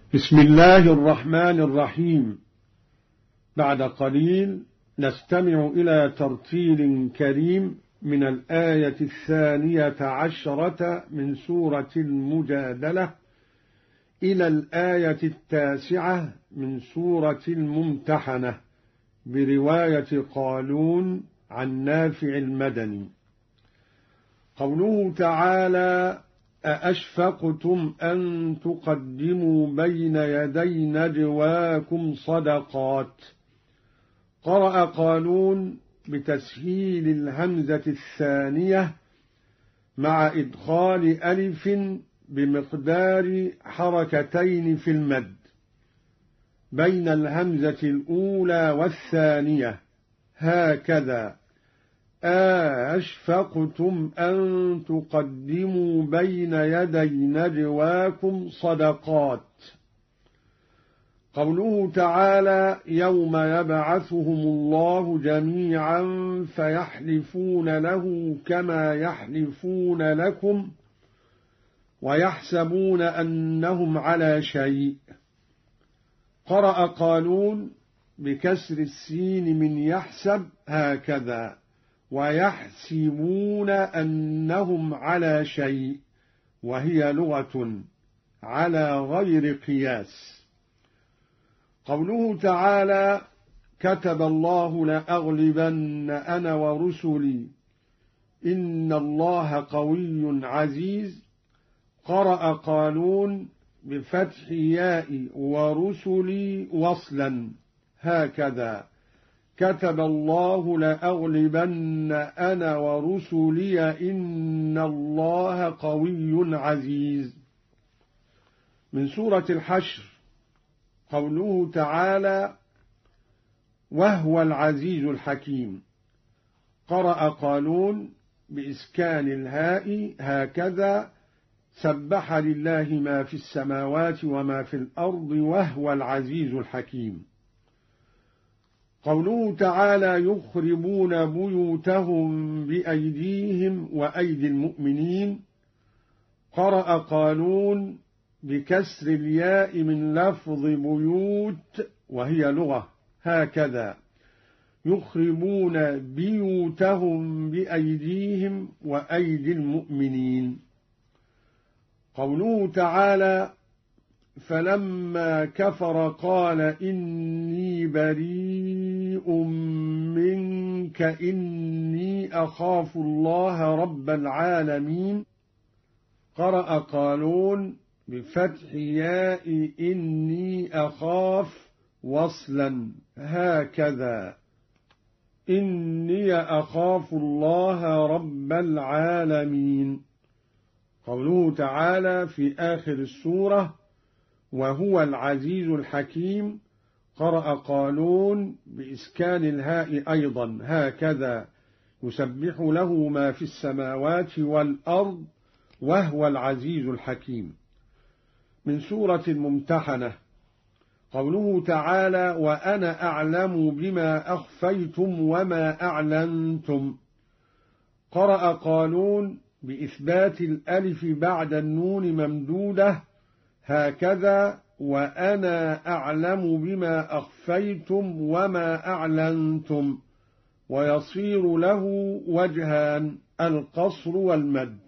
بسم الله الرحمن الرحيم. بعد قليل نستمع إلى ترتيل كريم من الآية 12 من سورة المجادلة إلى الآية 9 من سورة الممتحنة برواية قالون عن نافع المدني. قوله تعالى: أأشفقتم أن تقدموا بين يدي نجواكم صدقات. قرأ قالون بتسهيل الهمزة الثانية مع إدخال ألف بمقدار حركتين في المد بين الهمزة الأولى والثانية، هكذا: أشفقتم أن تقدموا بين يدي نجواكم صدقات. قوله تعالى: يوم يبعثهم الله جميعا فيحلفون له كما يحلفون لكم ويحسبون أنهم على شيء. قرأ قالون بكسر السين من يحسب، هكذا: ويحسبون أنهم على شيء، وهي لغة على غير قياس. قوله تعالى: كتب الله لأغلبن أنا ورسلي إن الله قوي عزيز. قرأ قالون بفتح ياء ورسلي وصلا، هكذا: كتب الله لأغلبن أنا ورسلي إن الله قوي عزيز. من سورة الحشر. قوله تعالى: وهو العزيز الحكيم. قرأ قالون بإسكان الهاء، هكذا: سبح لله ما في السماوات وما في الأرض وهو العزيز الحكيم. قوله تعالى: يخربون بيوتهم بأيديهم وأيدي المؤمنين. قرأ قالون بكسر الياء من لفظ بيوت، وهي لغة، هكذا: يخربون بيوتهم بأيديهم وأيدي المؤمنين. قوله تعالى: فلما كفر قال إني بريء منك إني أخاف الله رب العالمين. قرأ قالون بفتح ياء إني أخاف وصلا، هكذا: إني أخاف الله رب العالمين. قوله تعالى في آخر السورة: وهو العزيز الحكيم. قرأ قالون بإسكان الهاء أيضا، هكذا: يسبح له ما في السماوات والأرض وهو العزيز الحكيم. من سورة الممتحنة. قوله تعالى: وأنا أعلم بما أخفيتم وما أعلنتم. قرأ قالون بإثبات الألف بعد النون ممدودة، هكذا: وأنا أعلم بما أخفيتم وما أعلنتم، ويصير له وجهان: القصر والمد.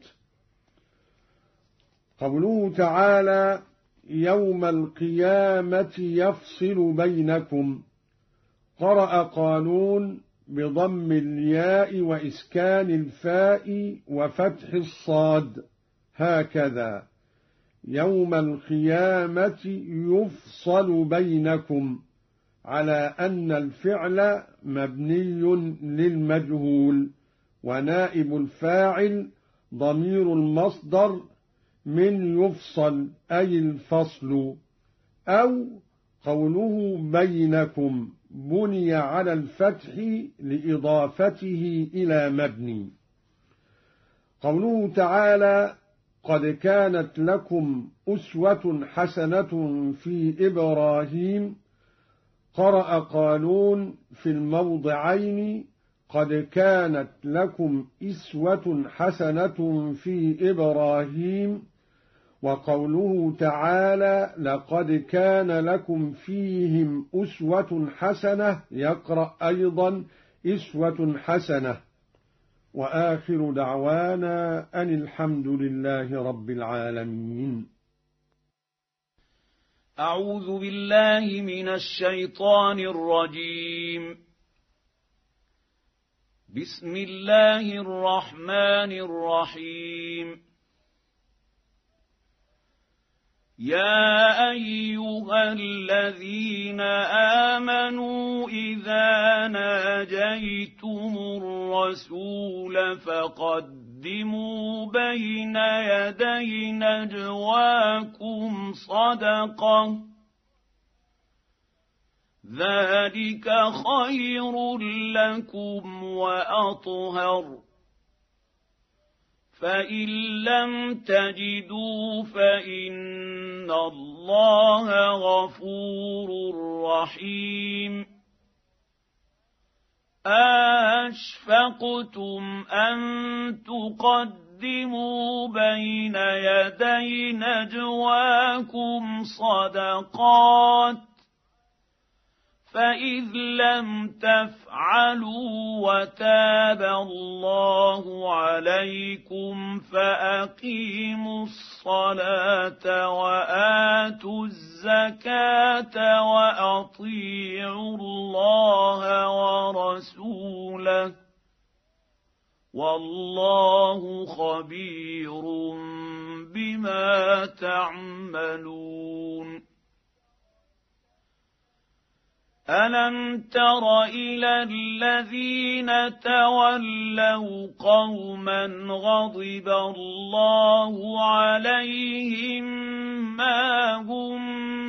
قوله تعالى: يوم القيامة يفصل بينكم. قرأ قالون بضم الياء وإسكان الفاء وفتح الصاد، هكذا: يوم القيامة يفصل بينكم، على أن الفعل مبني للمجهول، ونائب الفاعل ضمير المصدر من يفصل أي الفصل. أو قوله بينكم بني على الفتح لإضافته إلى مبني. قوله تعالى: قد كانت لكم أسوة حسنة في إبراهيم. قرأ قالون في الموضعين: قد كانت لكم أسوة حسنة في إبراهيم وقوله تعالى لقد كان لكم فيهم أسوة حسنة يقرأ أيضا أسوة حسنة. وآخر دعوانا أن الحمد لله رب العالمين. أعوذ بالله من الشيطان الرجيم. بسم الله الرحمن الرحيم. يا أيها الذين آمنوا إذا ناجيتم الرسول فقدموا بين يدي نجواكم صدقة ذلك خير لكم وأطهر فإن لم تجدوا فإن الله غفور رحيم. أشفقتم أن تقدموا بين يدي نجواكم صدقات فإذ لم تفعلوا وتاب الله عليكم فأقيموا الصلاة وآتوا الزكاة وأطيعوا الله ورسوله والله خبير بما تعملون. ألم تر إلى الذين تولوا قوما غضب الله عليهم ما هم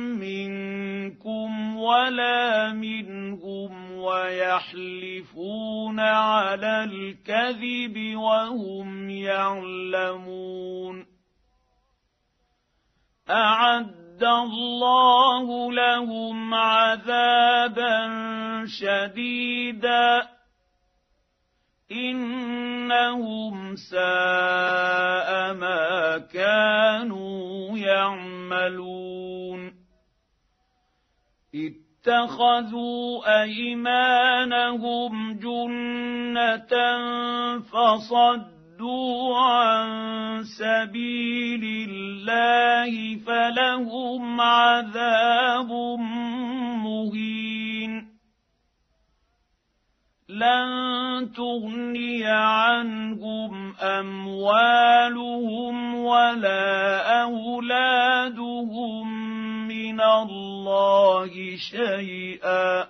منكم ولا منهم ويحلفون على الكذب وهم يعلمون. أعد الله لهم عذابا شديدا إنهم ساء ما كانوا يعملون. اتخذوا أيمانهم جنة فصدوا عن سبيل الله فلهم عذاب مهين. لن تغني عنهم أموالهم ولا أولادهم من الله شيئا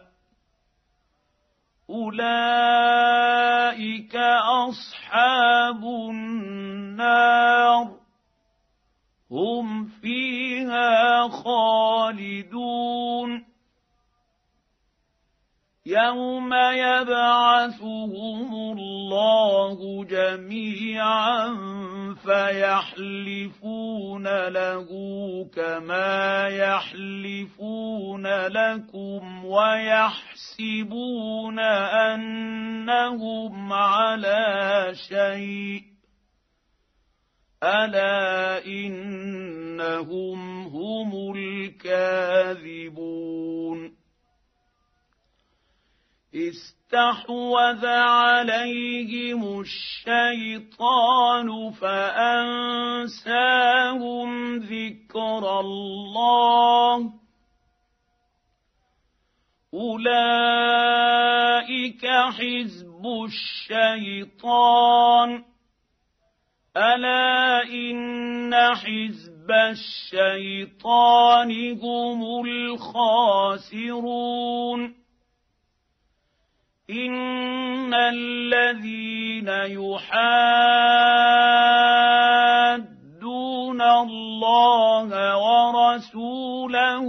أولئك أصحاب النار هم فيها خالدون. يوم يبعثهم الله جميعا فيحلفون له كما يحلفون لكم ويحسبون أنهم على شيء ألا إنهم هم الكاذبون. استحوذ عليهم الشيطان فأنساهم ذكر الله أولئك حزب الشيطان ألا إن حزب الشيطان هم الخاسرون. إن الذين يحادون الله ورسوله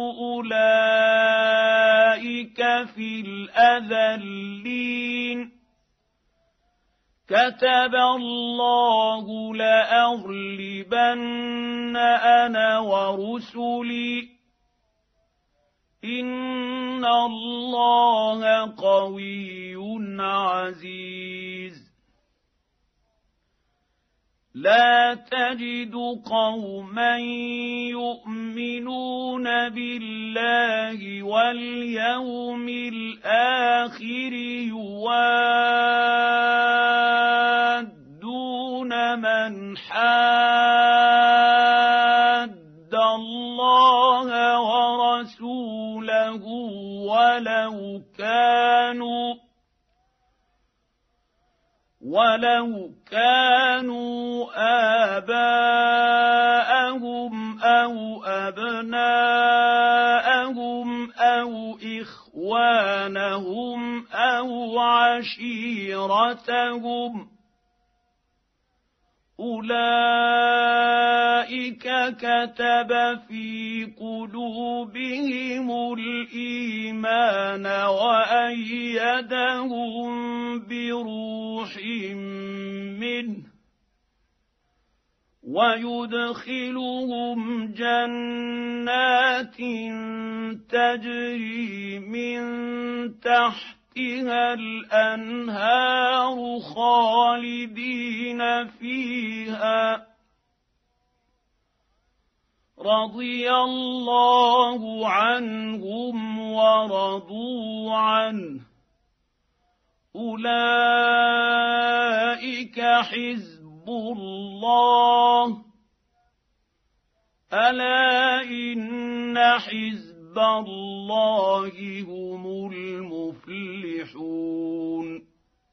أولئك في الأذلين. كتب الله لأغلبن أنا ورسلي إن الله قوي عزيز. لا تجد قوما يؤمنون بالله واليوم الآخر يوادون من حاد الله ورسوله ولو كانوا آباءهم أو أبناءهم أو إخوانهم أو عشيرتهم أولئك كتب في قلوبهم الإيمان وأيدهم بروح منه ويدخلهم جنات تجري من تحتها الأنهار خالدين فيها رضي الله عنهم ورضوا عنه أولئك حزب الله ألا إن حزب الله هم المفلحون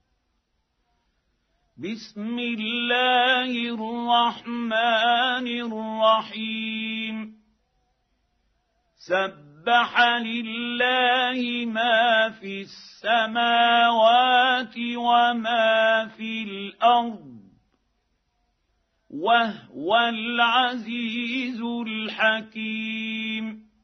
بسم الله الرحمن الرحيم سبح لله ما في السماوات وما في الأرض وهو العزيز الحكيم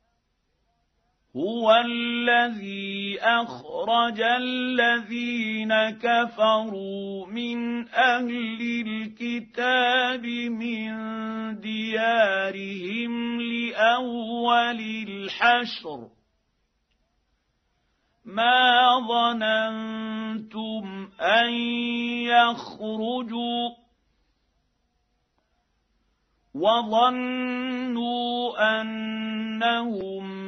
هو الذي أخرج الذين كفروا من أهل الكتاب من ديارهم لأول الحشر ما ظننتم أن يخرجوا وظنوا أنهم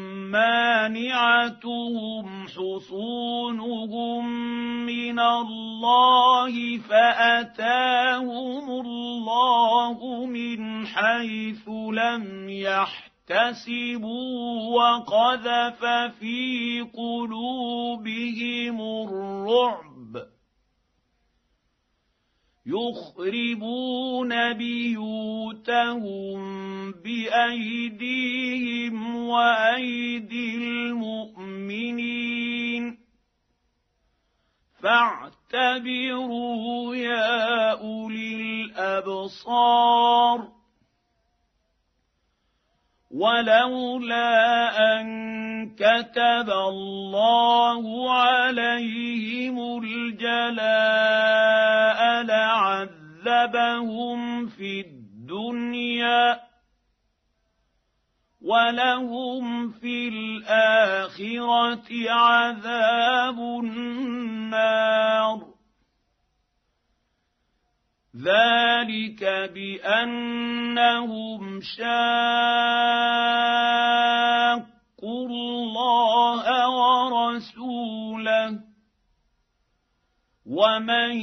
مانعتهم حصونهم من الله فأتاهم الله من حيث لم يحتسبوا وقذف في قلوبهم الرعب يخربون بيوتهم بأيديهم وأيدي المؤمنين فاعتبروا يا أولي الأبصار ولولا أن كتب الله عليهم الجلاء لعذبهم في الدنيا ولهم في الآخرة عذاب النار ذلك بأنهم شاقوا الله ورسوله ومن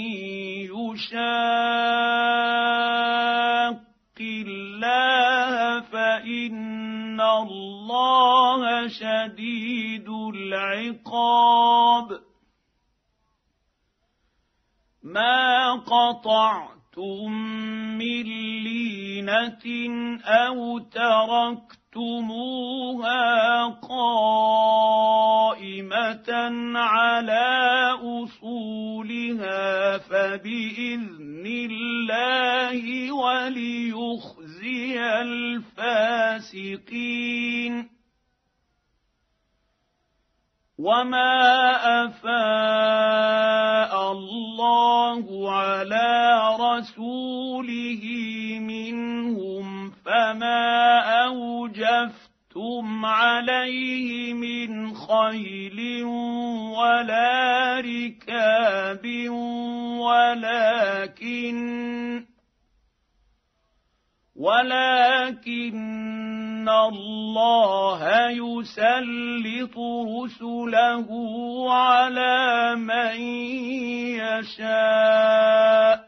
يشاق الله فإن الله شديد العقاب ما قطعتم من لينة أو تركتموها قائمة على أصولها فبإذن الله وليخزي الفاسقين وما أفاء الله على رسوله منهم فما أوجفتم عليه من خيل ولا ركاب ولكن الله يسلط رسله على من يشاء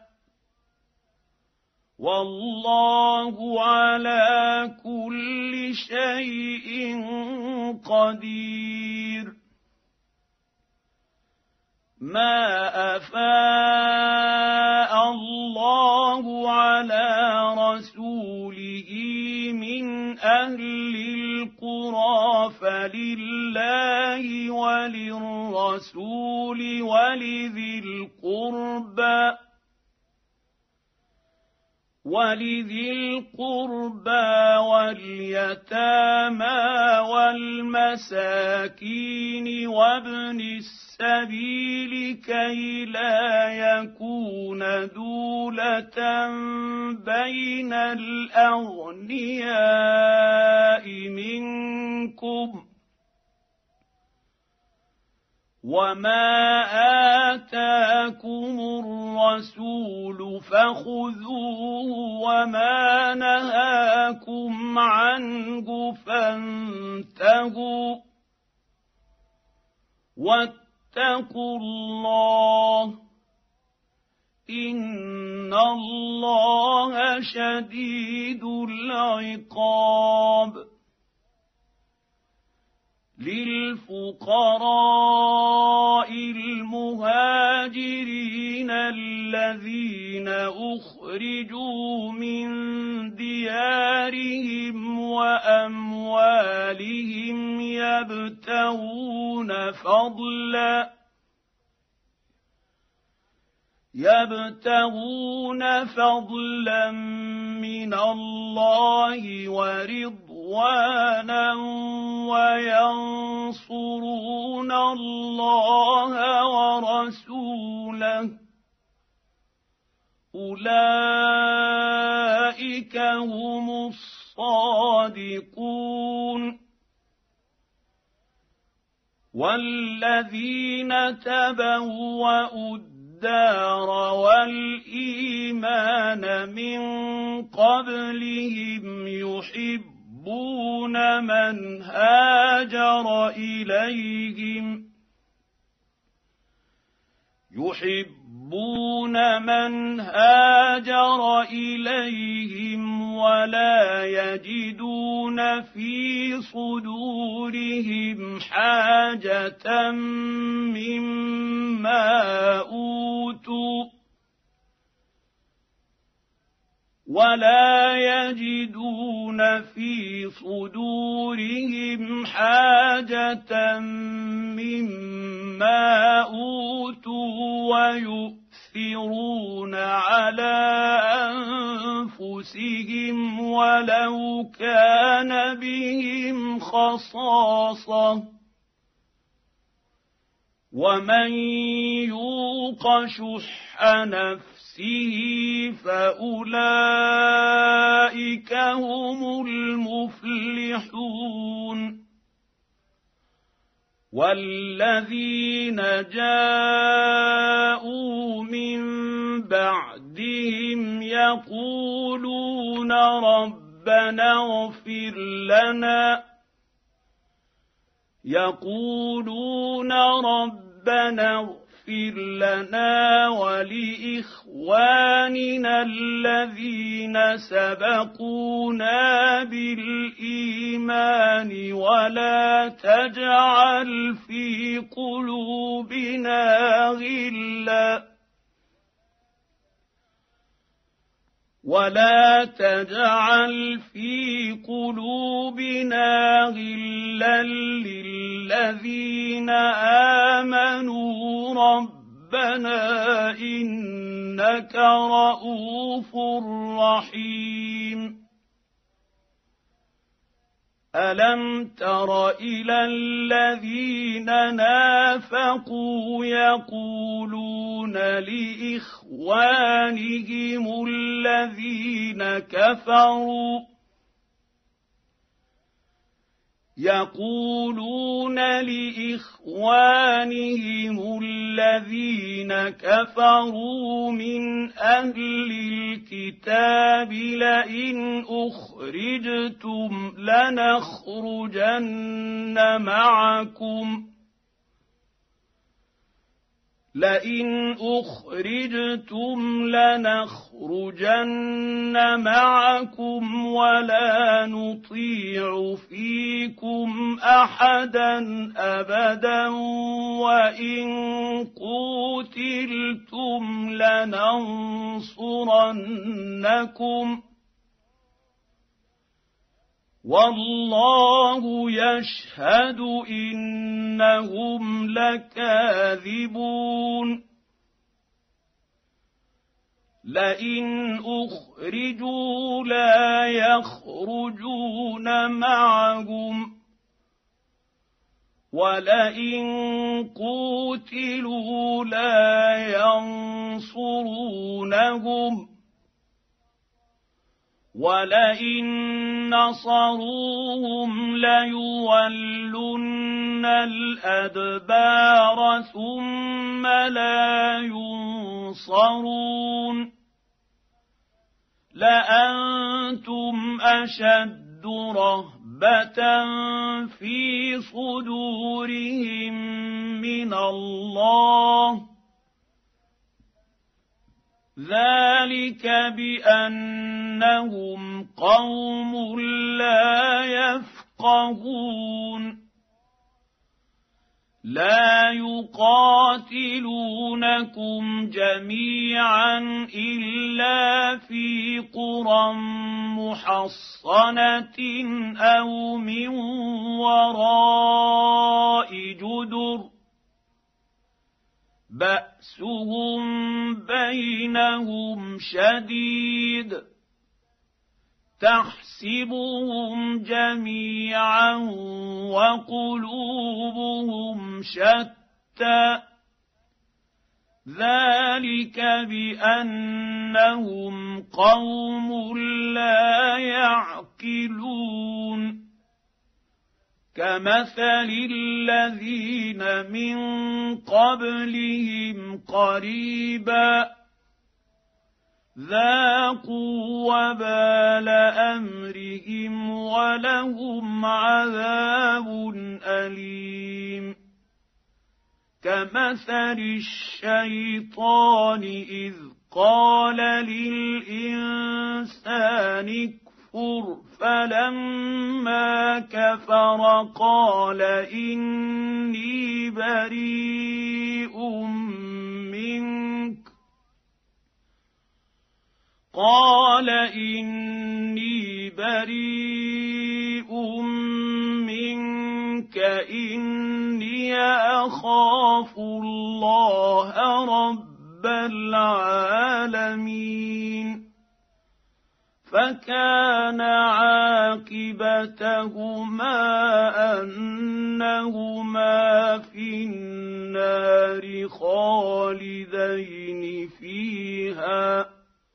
والله على كل شيء قدير. ما أفاء الله على رسوله من أهل القرى فلله وللرسول ولذي القربى واليتامى والمساكين وابن السبيل كي لا يكون دولة بين الأغنياء منكم وما آتاكم الرسول فخذوه وما نهاكم عنه فانتهوا واتقوا الله إن الله شديد العقاب. للفقراء المهاجرين الذين أخرجوا من ديارهم وأموالهم يبتغون فضلا من الله ورضوانا وينصرون الله ورسوله أولئك هم الصادقون. والذين تبوأوا الدار والإيمان من قبلهم يحبون من هاجر إليهم ولا يجدون في صدورهم حاجة مما أوتوا ويؤثرون على أنفسهم ولو كان بهم خصاصة ومن يوق شح نفسه فأولئك هم المفلحون. والذين جاءوا من بعدهم يقولون ربنا اغفر لنا ولإخواننا الذين سبقونا بالإيمان ولا تجعل في قلوبنا غلا للذين آمنوا ربنا إنك رءوف رحيم. ألم تر إلى الذين نافقوا يقولون لإخوانهم الذين كفروا يقولون لإخوانهم الذين كفروا من أهل الكتاب لئن أخرجتم لنخرجن معكم ولا نطيع فيكم أحدا أبدا وإن قوتلتم لننصرنكم والله يشهد إنهم لكاذبون لئن أخرجوا لا يخرجون معهم ولئن قوتلوا لا ينصرونهم ولئن نصروهم ليولن الأدبار ثم لا ينصرون لأنتم أشد رهبة في صدورهم من الله ذلك بأنهم قوم لا يفقهون لا يقاتلونكم جميعا إلا في قرى محصنة أو من وراء جدر بأسهم بينهم شديد تحسبهم جميعا وقلوبهم شتى ذلك بأنهم قوم لا يعقلون كمثل الذين من قبلهم قريبا ذاقوا وبال أمرهم ولهم عذاب أليم كمثل الشيطان إذ قال للإنسان اكفر فلما كفر قال إني بريء منك إني أخاف الله رب العالمين فكان عاقبتهما أنهما في النار خالدين فيها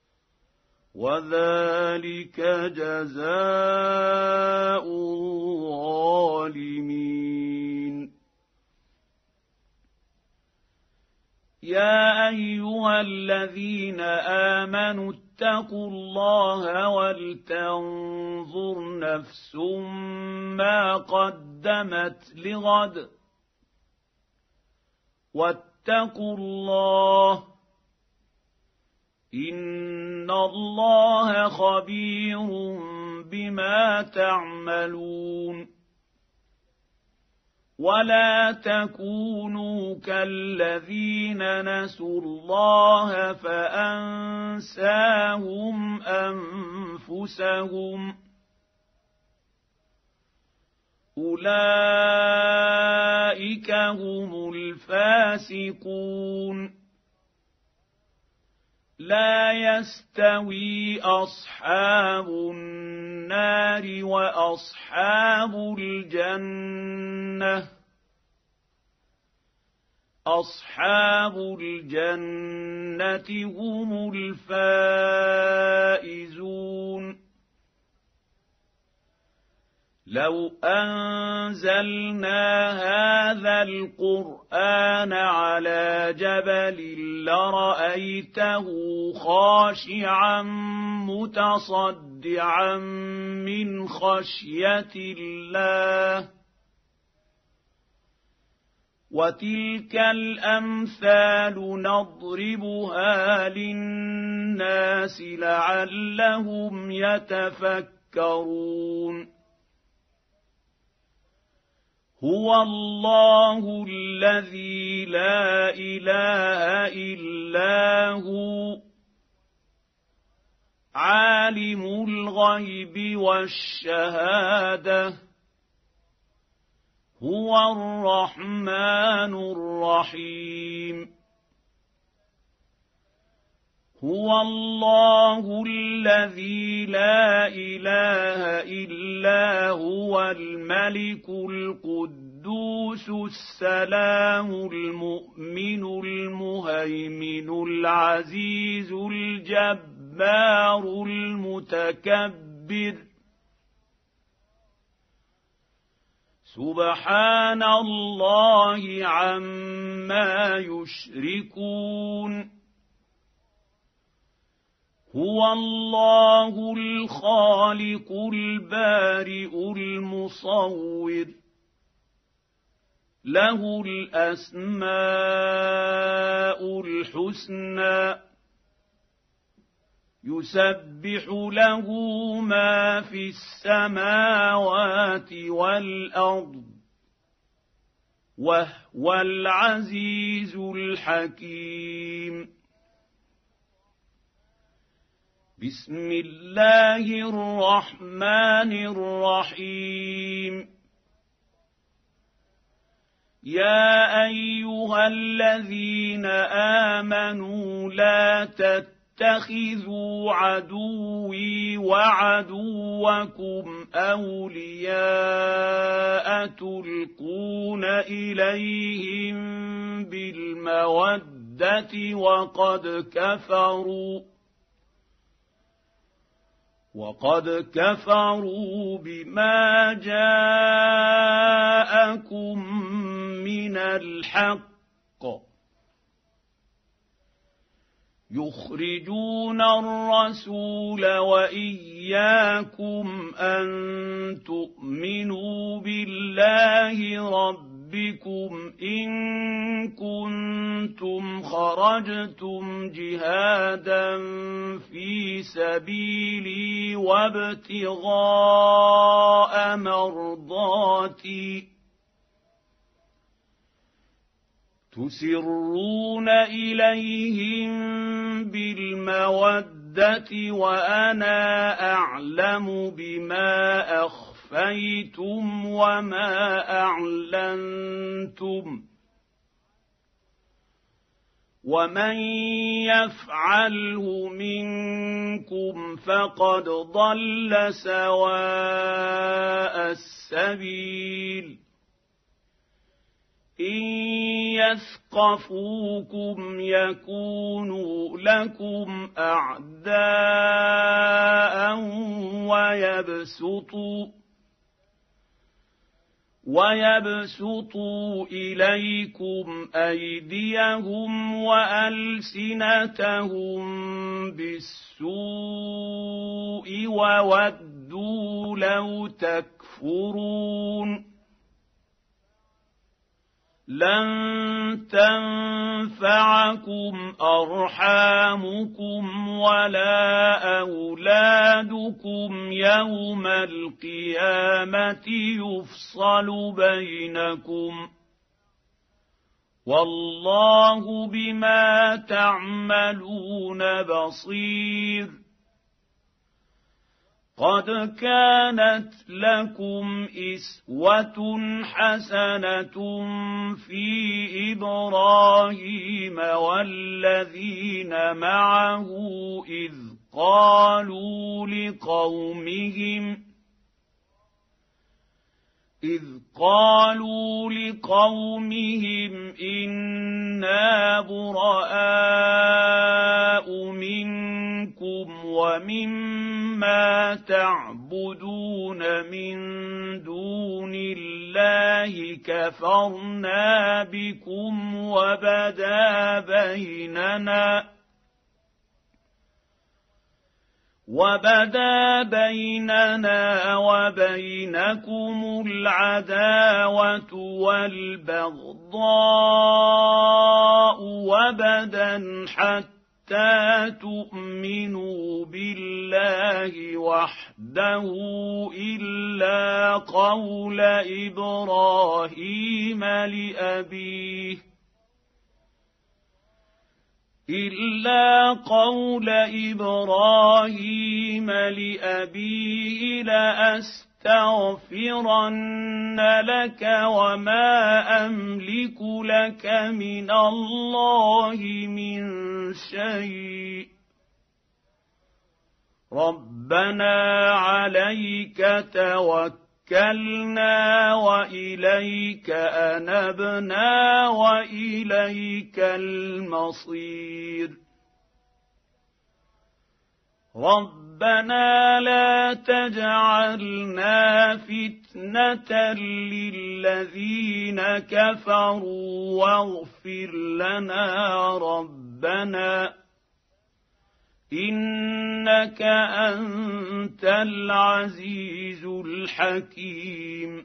وذلك جزاء الظالمين يا أيها الذين آمنوا اتقوا الله ولتنظر نفس ما قدمت لغد واتقوا الله إن الله خبير بما تعملون ولا تكونوا كالذين نسوا الله فأنساهم أنفسهم أولئك هم الفاسقون لا يستوي أصحاب النار وأصحاب الجنة أصحاب الجنة هم الفائزون لو أنزلنا هذا القرآن على جبل لرأيته خاشعا متصدعا من خشية الله وتلك الأمثال نضربها للناس لعلهم يتفكرون هو الله الذي لا إله إلا هو عالم الغيب والشهادة هو الرحمن الرحيم هو الله الذي لا إله إلا هو الملك القدوس السلام المؤمن المهيمن العزيز الجبار المتكبر سبحان الله عما يشركون هو الله الخالق البارئ المصور له الأسماء الحسنى يسبح له ما في السماوات والأرض وهو العزيز الحكيم بسم الله الرحمن الرحيم يا أيها الذين آمنوا لا تتخذوا عدوي وعدوكم أولياء تلقون إليهم بالمودة وقد كفروا بما جاءكم من الحق يخرجون الرسول وإياكم أن تؤمنوا بالله ربكم إن كنتم خرجتم جهادا في سبيلي وابتغاء مرضاتي تسرون إليهم بالمودة وأنا أعلم بما أخفيتم وما أعلنتم ومن يفعله منكم فقد ضل سواء السبيل إن يثقفوكم يكونوا لكم أعداء ويبسطوا إليكم أيديهم وألسنتهم بالسوء وودوا لو تكفرون لن تنفعكم أرحامكم ولا أولادكم يوم القيامة يفصل بينكم والله بما تعملون بصير قد كانت لكم إسوة حسنة في إبراهيم والذين معه إذ قالوا لقومهم إنا براء منكم ومما تعبدون من دون الله كفرنا بكم وبدا بيننا وبينكم العداوة والبغضاء وبدا حتى تؤمنوا بالله وحده إلا قول إبراهيم لأبيه لأستغفرن لك وما أملك لك من الله من شيء ربنا عليك توكلنا وإليك أنبنا وإليك المصير ربنا لا تجعلنا فتنة للذين كفروا واغفر لنا ربنا إنك أنت العزيز الحكيم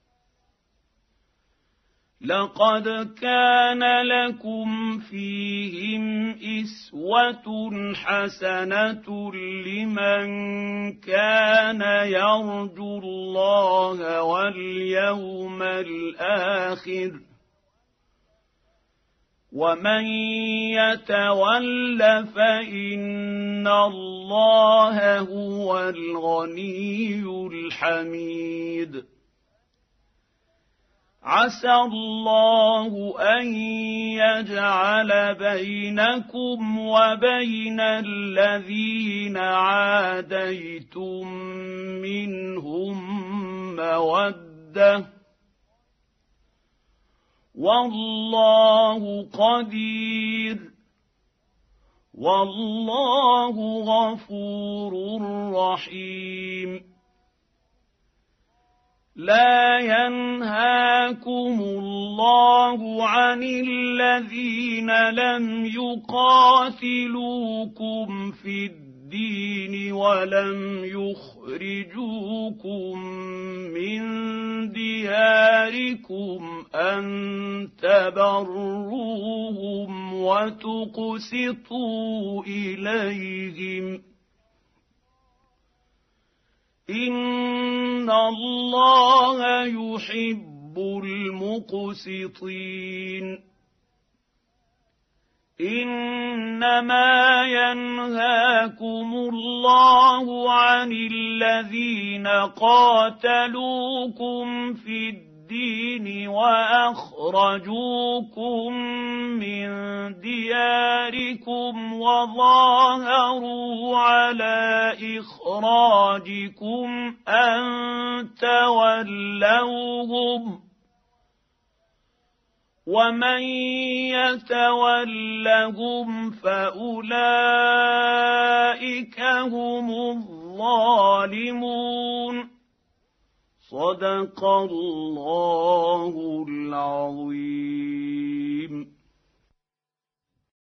لقد كان لكم فيهم أسوة حسنة لمن كان يرجو الله واليوم الآخر ومن يتول فإن الله هو الغني الحميد عسى الله أن يجعل بينكم وبين الذين عاديتم منهم مودة والله قدير والله غفور رحيم لا ينهاكم الله عن الذين لم يقاتلوكم في الدين ولم يخرجوكم من دياركم أن تبروهم وتقسطوا إليهم إن الله يحب المقسطين إنما ينهاكم الله عن الذين قاتلوكم في الدين وأخرجوكم من دياركم وظاهروا على إخراجكم أن تولوهم ومن يتولهم فأولئك هم الظالمون صدق الله العظيم.